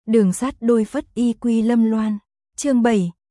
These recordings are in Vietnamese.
Đường sát đôi phất y quy lâm loan. Chương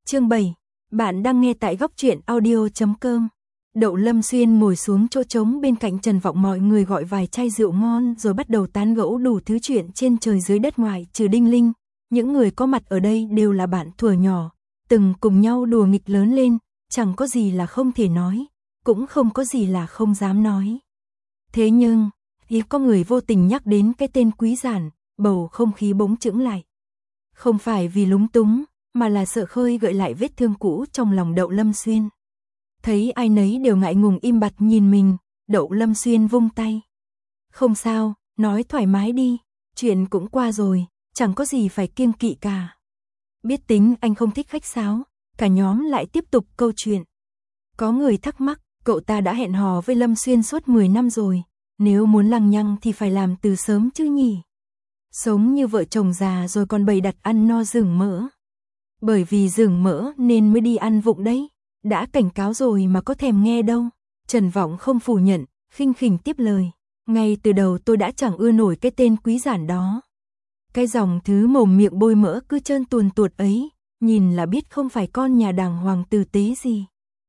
7. Bạn đang nghe tại góc truyện audio.com. Đậu Lâm Xuyên ngồi xuống chỗ trống bên cạnh Trần Vọng, mọi người gọi vài chai rượu ngon rồi bắt đầu tán gẫu đủ thứ chuyện trên trời dưới đất, ngoại trừ Đinh Linh. Những người có mặt ở đây đều là bạn thuở nhỏ, từng cùng nhau đùa nghịch lớn lên, chẳng có gì là không thể nói, cũng không có gì là không dám nói. Thế nhưng, khi có người vô tình nhắc đến cái tên Quý Giản, bầu không khí bỗng chững lại. Không phải vì lúng túng, mà là sợ khơi gợi lại vết thương cũ trong lòng Đậu Lâm Xuyên. Thấy ai nấy đều ngại ngùng im bặt nhìn mình, Đậu Lâm Xuyên vung tay. Không sao, nói thoải mái đi, chuyện cũng qua rồi, chẳng có gì phải kiêng kỵ cả. Biết tính anh không thích khách sáo, cả nhóm lại tiếp tục câu chuyện. Có người thắc mắc, cậu ta đã hẹn hò với Lâm Xuyên suốt 10 năm rồi, nếu muốn lằng nhằng thì phải làm từ sớm chứ nhỉ. Sống như vợ chồng già rồi còn bày đặt ăn no rừng mỡ. Bởi vì rừng mỡ nên mới đi ăn vụng đấy, đã cảnh cáo rồi mà có thèm nghe đâu. Trần Vọng không phủ nhận, khinh khỉnh tiếp lời. Ngay từ đầu tôi đã chẳng ưa nổi cái tên Quý Giản đó. Cái dòng thứ mồm miệng bôi mỡ cứ trơn tuồn tuột ấy, nhìn là biết không phải con nhà đàng hoàng tử tế gì.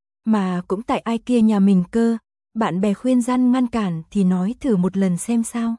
Mà cũng tại ai kia nhà mình cơ, bạn bè khuyên răn ngăn cản thì nói thử một lần xem sao.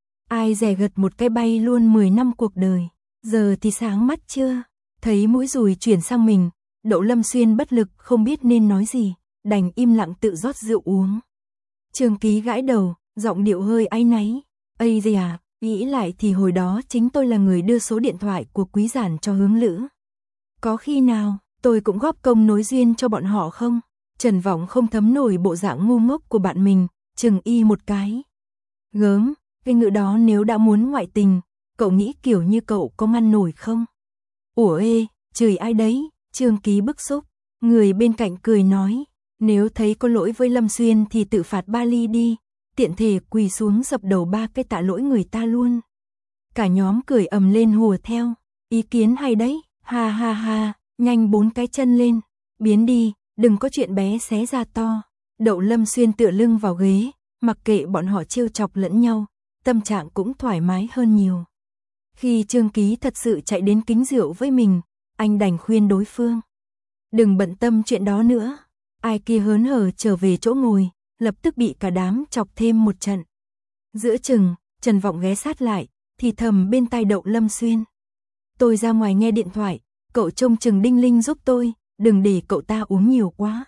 Ai dè gật một cái bay luôn 10 năm cuộc đời, giờ thì sáng mắt chưa? Thấy mũi dùi chuyển sang mình, Đậu Lâm Xuyên bất lực không biết nên nói gì, đành im lặng tự rót rượu uống. Trương Ký gãi đầu, giọng điệu hơi áy náy. Ây gì à, nghĩ lại thì hồi đó chính tôi là người đưa số điện thoại của Quý Giản cho Hướng Lữ. Có khi nào tôi cũng góp công nối duyên cho bọn họ không? Trần Vọng không thấm nổi bộ dạng ngu ngốc của bạn mình, chừng y một cái. Gớm, cái ngữ đó nếu đã muốn ngoại tình, cậu nghĩ kiểu như cậu có ngăn nổi không? Ủa ê, chửi ai đấy? Trương Ký bức xúc. Người bên cạnh cười nói, nếu thấy có lỗi với Lâm Xuyên thì tự phạt 3 ly đi, tiện thể quỳ xuống dập đầu 3 cái tạ lỗi người ta luôn. Cả nhóm cười ầm lên hùa theo, ý kiến hay đấy, ha ha ha, nhanh 4 cái chân lên, biến đi, đừng có chuyện bé xé ra to. Đậu Lâm Xuyên tựa lưng vào ghế, mặc kệ bọn họ trêu chọc lẫn nhau, tâm trạng cũng thoải mái hơn nhiều. Khi Trương Ký thật sự chạy đến kính rượu với mình, anh đành khuyên đối phương. Đừng bận tâm chuyện đó nữa. Ai kia hớn hở trở về chỗ ngồi, lập tức bị cả đám chọc thêm một trận. Giữa chừng, Trần Vọng ghé sát lại, thì thầm bên tai Đậu Lâm Xuyên. Tôi ra ngoài nghe điện thoại, cậu trông chừng Đinh Linh giúp tôi, đừng để cậu ta uống nhiều quá.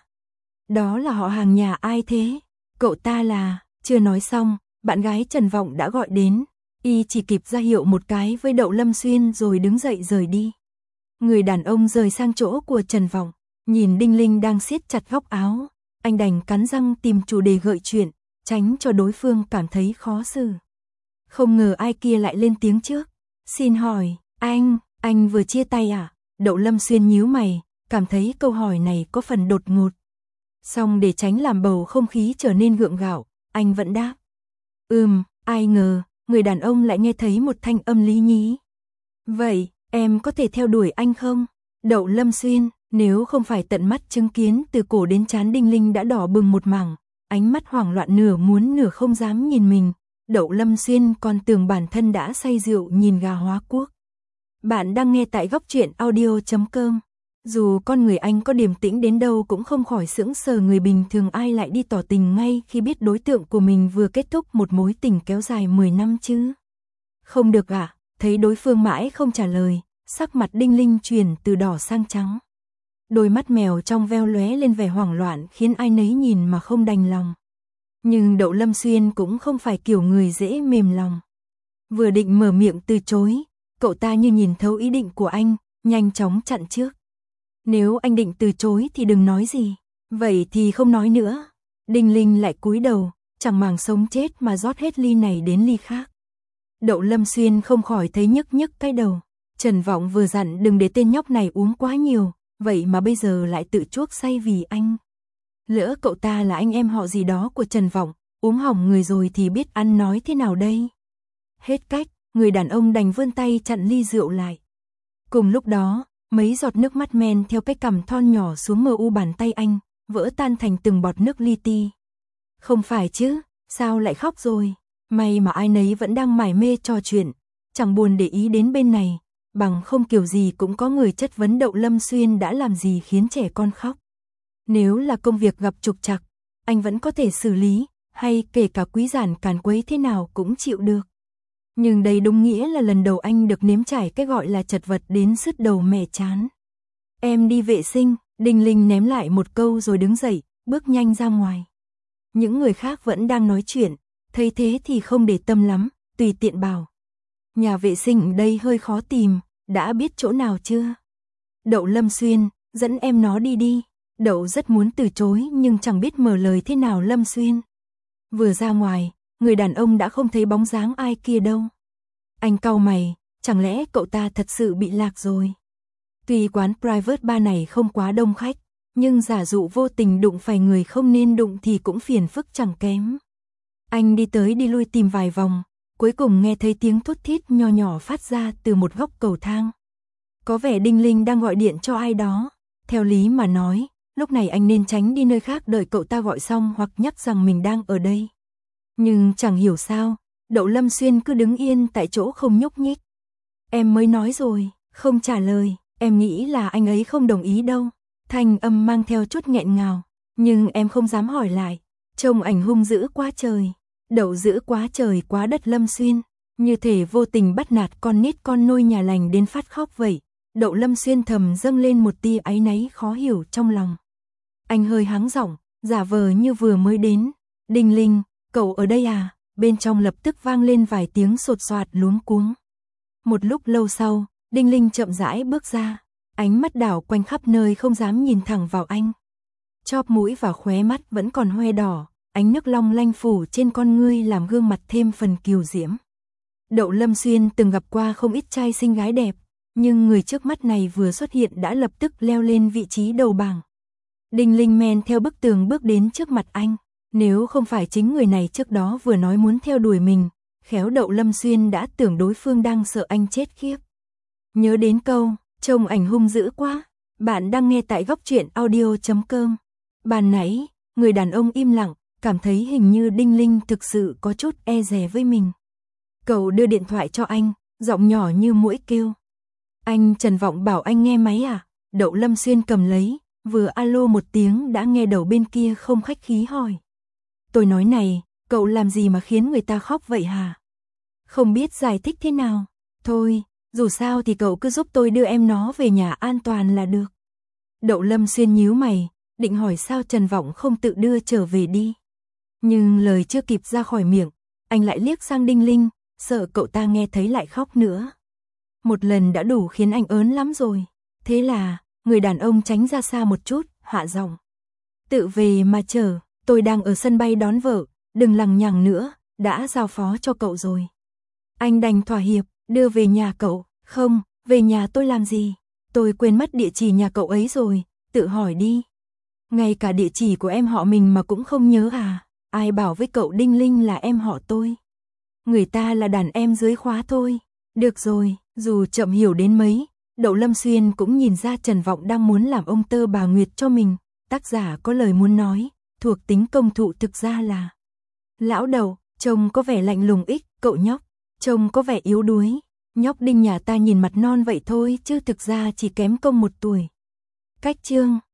Đó là họ hàng nhà ai thế? Cậu ta là... Chưa nói xong, bạn gái Trần Vọng đã gọi đến. Y chỉ kịp ra hiệu một cái với Đậu Lâm Xuyên rồi đứng dậy rời đi. Người đàn ông rời sang chỗ của Trần Vọng, nhìn Đinh Linh đang siết chặt góc áo, anh đành cắn răng tìm chủ đề gợi chuyện, tránh cho đối phương cảm thấy khó xử. Không ngờ ai kia lại lên tiếng trước. Xin hỏi, anh vừa chia tay à? Đậu Lâm Xuyên nhíu mày, cảm thấy câu hỏi này có phần đột ngột. Song để tránh làm bầu không khí trở nên gượng gạo, anh vẫn đáp. Ai ngờ, người đàn ông lại nghe thấy một thanh âm lý nhí. Vậy, em có thể theo đuổi anh không? Đậu Lâm Xuyên, nếu không phải tận mắt chứng kiến từ cổ đến trán Đinh Linh đã đỏ bừng một mảng, ánh mắt hoảng loạn nửa muốn nửa không dám nhìn mình, Đậu Lâm Xuyên còn tưởng bản thân đã say rượu nhìn gà hóa cuốc. Bạn đang nghe tại góc truyện audio.com. Dù con người anh có điềm tĩnh đến đâu cũng không khỏi sững sờ, người bình thường ai lại đi tỏ tình ngay khi biết đối tượng của mình vừa kết thúc một mối tình kéo dài 10 năm chứ. Không được à? Thấy đối phương mãi không trả lời, sắc mặt Đinh Linh chuyển từ đỏ sang trắng. Đôi mắt mèo trong veo lóe lên vẻ hoảng loạn khiến ai nấy nhìn mà không đành lòng. Nhưng Đậu Lâm Xuyên cũng không phải kiểu người dễ mềm lòng. Vừa định mở miệng từ chối, cậu ta như nhìn thấu ý định của anh, nhanh chóng chặn trước. Nếu anh định từ chối thì đừng nói gì, vậy thì không nói nữa. Đinh Linh lại cúi đầu, chẳng màng sống chết mà rót hết ly này đến ly khác. Đậu Lâm Xuyên không khỏi thấy nhức nhức cái đầu. Trần Vọng vừa dặn đừng để tên nhóc này uống quá nhiều, vậy mà bây giờ lại tự chuốc say vì anh. Lỡ cậu ta là anh em họ gì đó của Trần Vọng, uống hỏng người rồi thì biết ăn nói thế nào đây? Hết cách, người đàn ông đành vươn tay chặn ly rượu lại. Cùng lúc đó, mấy giọt nước mắt men theo cái cằm thon nhỏ xuống mờ u bàn tay anh, vỡ tan thành từng bọt nước li ti. Không phải chứ, sao lại khóc rồi? May mà ai nấy vẫn đang mải mê trò chuyện, chẳng buồn để ý đến bên này. bằng không kiểu gì cũng có người chất vấn Đậu Lâm Xuyên đã làm gì khiến trẻ con khóc. Nếu là công việc gặp trục trặc, anh vẫn có thể xử lý, hay kể cả Quý Giản càn quấy thế nào cũng chịu được. Nhưng đây đúng nghĩa là lần đầu anh được nếm trải cái gọi là chật vật đến sứt đầu mẻ chán. Em đi vệ sinh, Đinh Linh ném lại một câu rồi đứng dậy, bước nhanh ra ngoài. Những người khác vẫn đang nói chuyện, thấy thế thì không để tâm lắm, tùy tiện bảo. Nhà vệ sinh ở đây hơi khó tìm, đã biết chỗ nào chưa? Đậu Lâm Xuyên, dẫn em nó đi đi. Đậu rất muốn từ chối nhưng chẳng biết mở lời thế nào Lâm Xuyên. Vừa ra ngoài, người đàn ông đã không thấy bóng dáng ai kia đâu. Anh cau mày, chẳng lẽ cậu ta thật sự bị lạc rồi? Tuy quán private bar này không quá đông khách, nhưng giả dụ vô tình đụng phải người không nên đụng thì cũng phiền phức chẳng kém. Anh đi tới đi lui tìm vài vòng, cuối cùng nghe thấy tiếng thút thít nho nhỏ phát ra từ một góc cầu thang. Có vẻ Đinh Linh đang gọi điện cho ai đó. Theo lý mà nói, lúc này anh nên tránh đi nơi khác đợi cậu ta gọi xong hoặc nhắc rằng mình đang ở đây. Nhưng chẳng hiểu sao, Đậu Lâm Xuyên cứ đứng yên tại chỗ không nhúc nhích. Em mới nói rồi, không trả lời, em nghĩ là anh ấy không đồng ý đâu. Thanh âm mang theo chút nghẹn ngào, nhưng em không dám hỏi lại. Trông ảnh hung dữ quá trời, Đậu dữ quá trời quá đất Lâm Xuyên, như thể vô tình bắt nạt con nít con nôi nhà lành đến phát khóc vậy. Đậu Lâm Xuyên thầm dâng lên một tia áy náy khó hiểu trong lòng. Anh hơi hắng giọng, giả vờ như vừa mới đến. Đinh Linh, cậu ở đây à? Bên trong lập tức vang lên vài tiếng sột soạt luống cuống. Một lúc lâu sau, Đinh Linh chậm rãi bước ra, ánh mắt đảo quanh khắp nơi không dám nhìn thẳng vào anh. Chóp mũi và khóe mắt vẫn còn hoe đỏ, ánh nước long lanh phủ trên con ngươi làm gương mặt thêm phần kiều diễm. Đậu Lâm Xuyên từng gặp qua không ít trai xinh gái đẹp, nhưng người trước mắt này vừa xuất hiện đã lập tức leo lên vị trí đầu bảng. Đinh Linh men theo bức tường bước đến trước mặt anh. Nếu không phải chính người này trước đó vừa nói muốn theo đuổi mình, khéo Đậu Lâm Xuyên đã tưởng đối phương đang sợ anh chết khiếp. Nhớ đến câu, trông ảnh hung dữ quá. Bạn đang nghe tại góc truyện audio.com. Ban nãy, người đàn ông im lặng, cảm thấy hình như Đinh Linh thực sự có chút e dè với mình. Cậu đưa điện thoại cho anh, giọng nhỏ như muỗi kêu. Anh Trần Vọng bảo anh nghe máy à? Đậu Lâm Xuyên cầm lấy, vừa alo một tiếng đã nghe đầu bên kia không khách khí hỏi. Tôi nói này, cậu làm gì mà khiến người ta khóc vậy hả? Không biết giải thích thế nào. Thôi, dù sao thì cậu cứ giúp tôi đưa em nó về nhà an toàn là được. Đậu Lâm Xuyên nhíu mày, định hỏi sao Trần Vọng không tự đưa trở về đi. Nhưng lời chưa kịp ra khỏi miệng, anh lại liếc sang Đinh Linh, sợ cậu ta nghe thấy lại khóc nữa. Một lần đã đủ khiến anh ớn lắm rồi. Thế là, người đàn ông tránh ra xa một chút, hạ giọng. Tự về mà chờ, tôi đang ở sân bay đón vợ, đừng lằng nhằng nữa, đã giao phó cho cậu rồi. Anh đành thỏa hiệp, đưa về nhà cậu. Không, về nhà tôi làm gì? Tôi quên mất địa chỉ nhà cậu ấy rồi, tự hỏi đi. Ngay cả địa chỉ của em họ mình mà cũng không nhớ à? Ai bảo với cậu Đinh Linh là em họ tôi? Người ta là đàn em dưới khóa thôi. Được rồi, dù chậm hiểu đến mấy, Đậu Lâm Xuyên cũng nhìn ra Trần Vọng đang muốn làm ông tơ bà Nguyệt cho mình. Tác giả có lời muốn nói, thuộc tính công thụ thực ra là: Lão Đậu, trông có vẻ lạnh lùng ích, cậu nhóc, trông có vẻ yếu đuối. Nhóc Đinh nhà ta nhìn mặt non vậy thôi chứ thực ra chỉ kém công 1 tuổi. Cách chương